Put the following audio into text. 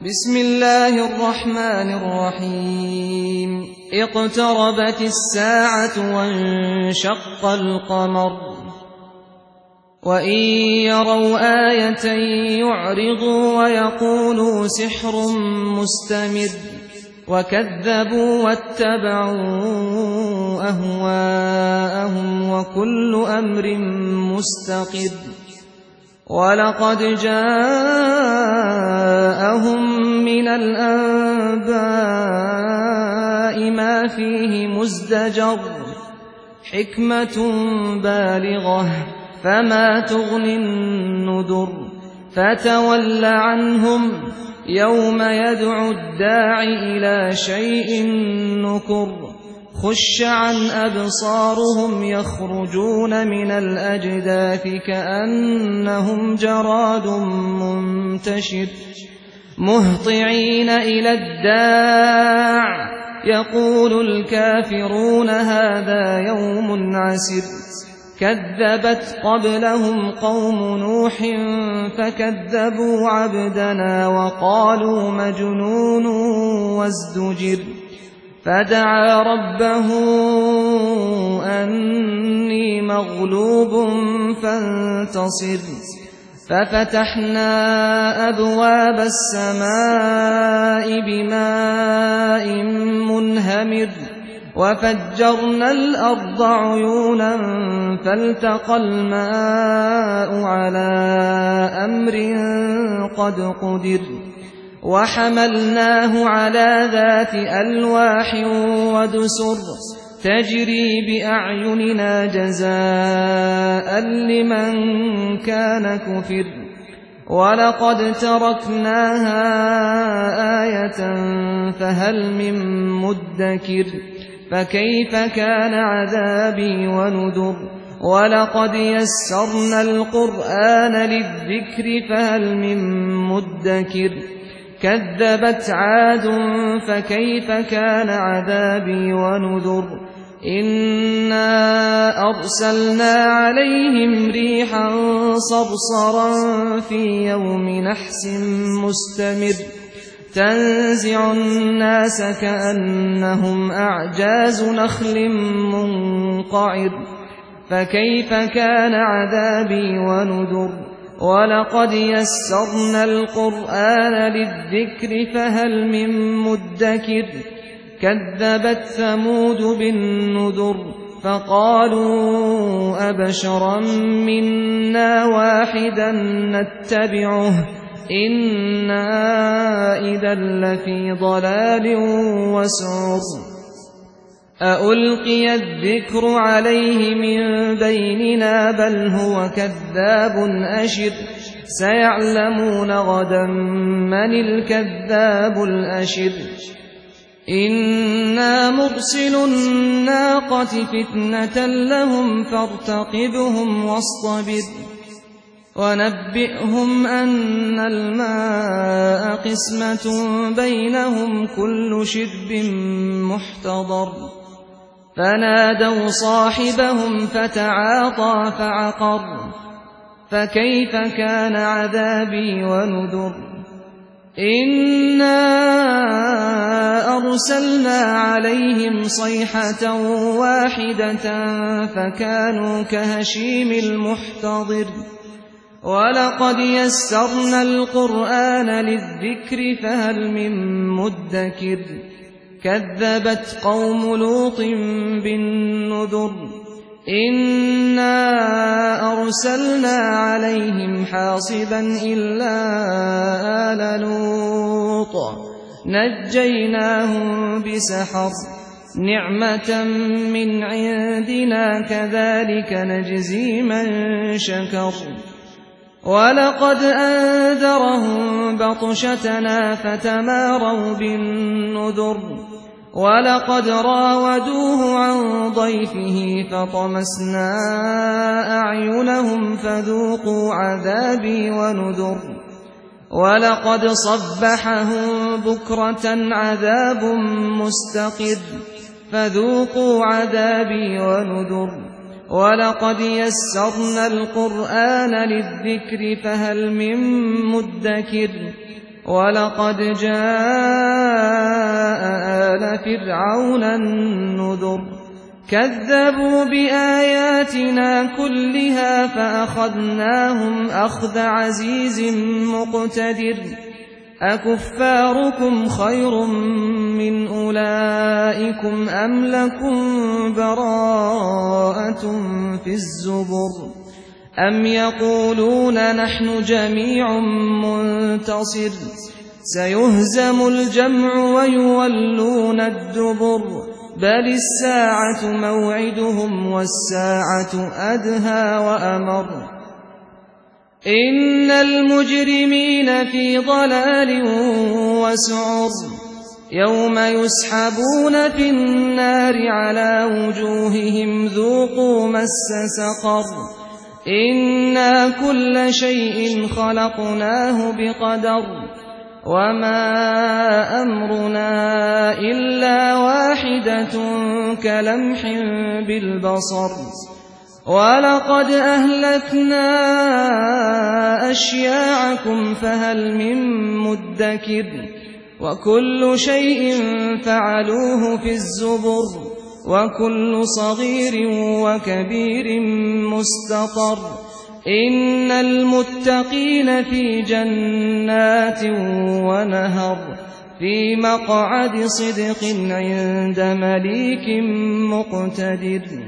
بسم الله الرحمن الرحيم اقتربت الساعة وانشق القمر وإن يروا آية يعرضوا ويقولوا سحر مستمر وكذبوا واتبعوا أهواءهم وكل أمر مستقر ولقد جاءهم من الأنباء ما فيه مزدجر حكمة بالغة فما تغني النذر فتول عنهم يوم يدعو الداعي إلى شيء نكر خش عن أبصارهم يخرجون من الأجداث كأنهم جراد منتشر مهطعين إلى الداع يقول الكافرون هذا يوم عسر كذبت قبلهم قوم نوح فكذبوا عبدنا وقالوا مجنون وازدجر فدعا ربه أني مغلوب فانتصر ففتحنا أبواب السماء بماء منهمر وفجرنا الأرض عيونا فالتقى الماء على أمر قد قدر وحملناه على ذات ألواح ودسر تجري بأعيننا جزاء لمن كان كفر ولقد تركناها آية فهل من مدكر فكيف كان عذابي ونذر ولقد يسرنا القرآن للذكر فهل من مدكر كذبت عاد فكيف كان عذابي ونذر إنا أرسلنا عليهم ريحا صرصرا في يوم نحس مستمر تنزع الناس كأنهم أعجاز نخل منقعر فكيف كان عذابي ونذر ولقد يسرنا القرآن للذكر فهل من مدكر كذبت ثمود بالنذر فقالوا أبشرا منا واحدا نتبعه إنا إذا لفي ضلال وسعر أألقي الذكر عليه من بيننا بل هو كذاب أشر سيعلمون غدا من الكذاب الأشر إنا مرسل الناقة فتنة لهم فارتقبهم واصطبر ونبئهم أن الماء قسمة بينهم كل شرب محتضر فنادوا صاحبهم فتعاطى فعقر فكيف كان عذابي ونذر إنا أرسلنا عليهم صيحة واحدة فكانوا كهشيم المحتضر ولقد يسرنا القرآن للذكر فهل من مدكر كذبت قوم لوط بالنذر إنا أرسلنا عليهم حاصبا إلا آل لوط نجيناهم بسحر نعمة من عندنا كذلك نجزي من شكر ولقد أنذرهم بطشتنا فتماروا بالنذر ولقد راودوه عن ضيفه فطمسنا أعينهم فذوقوا عذابي ونذر ولقد صبحهم بكرة عذاب مستقر فذوقوا عذابي ونذر ولقد يسرنا القرآن للذكر فهل من مدكر وَلَقَدْ جَاءَ آلَ فِرْعَوْنَ النُّذُرُ كَذَّبُوا بِآيَاتِنَا كُلِّهَا فَأَخَذْنَاهُمْ أَخْذَ عَزِيزٍ مُّقْتَدِرٍ أَكُفَّارُكُمْ خَيْرٌ مِّنْ أُولَٰئِكُمْ أَمْ لَكُمْ بَرَاءَةٌ فِي الزُّبُرِ أَمْ يَقُولُونَ نَحْنُ جَمِيعٌ مُّنتَصِرٌ سَيُهْزَمُ الْجَمْعُ وَيُوَلُّونَ الدُّبُرَ بَلِ السَّاعَةُ مَوْعِدُهُمْ وَالسَّاعَةُ أَدْهَىٰ وَأَمَرُّ إِنَّ الْمُجْرِمِينَ فِي ضَلَالٍ وَسُعُرٍ يَوْمَ يُسْحَبُونَ فِي النَّارِ عَلَىٰ وُجُوهِهِمْ ذُوقُوا مَسَّ سَقَرَ إِنَّا كُلَّ شَيْءٍ خَلَقْنَاهُ بِقَدَرٍ وَمَا أَمْرُنَا إِلَّا وَاحِدَةٌ كَلَمْحٍ بِالْبَصَرِ وَلَقَدْ أَهْلَكْنَا أَشْيَاعَكُمْ فَهَلْ مِن مُّدَّكِرٍ وَكُلُّ شَيْءٍ فَعَلُوهُ فِي الزُّبُرِ وَكُلُّ صَغِيرٍ وَكَبِيرٍ مُّسْتَطَرٍ إِنَّ الْمُتَّقِينَ فِي جَنَّاتٍ وَنَهَرٍ فِي مَقْعَدِ صِدْقٍ عِندَ مَلِيكٍ مُّقْتَدِرٍ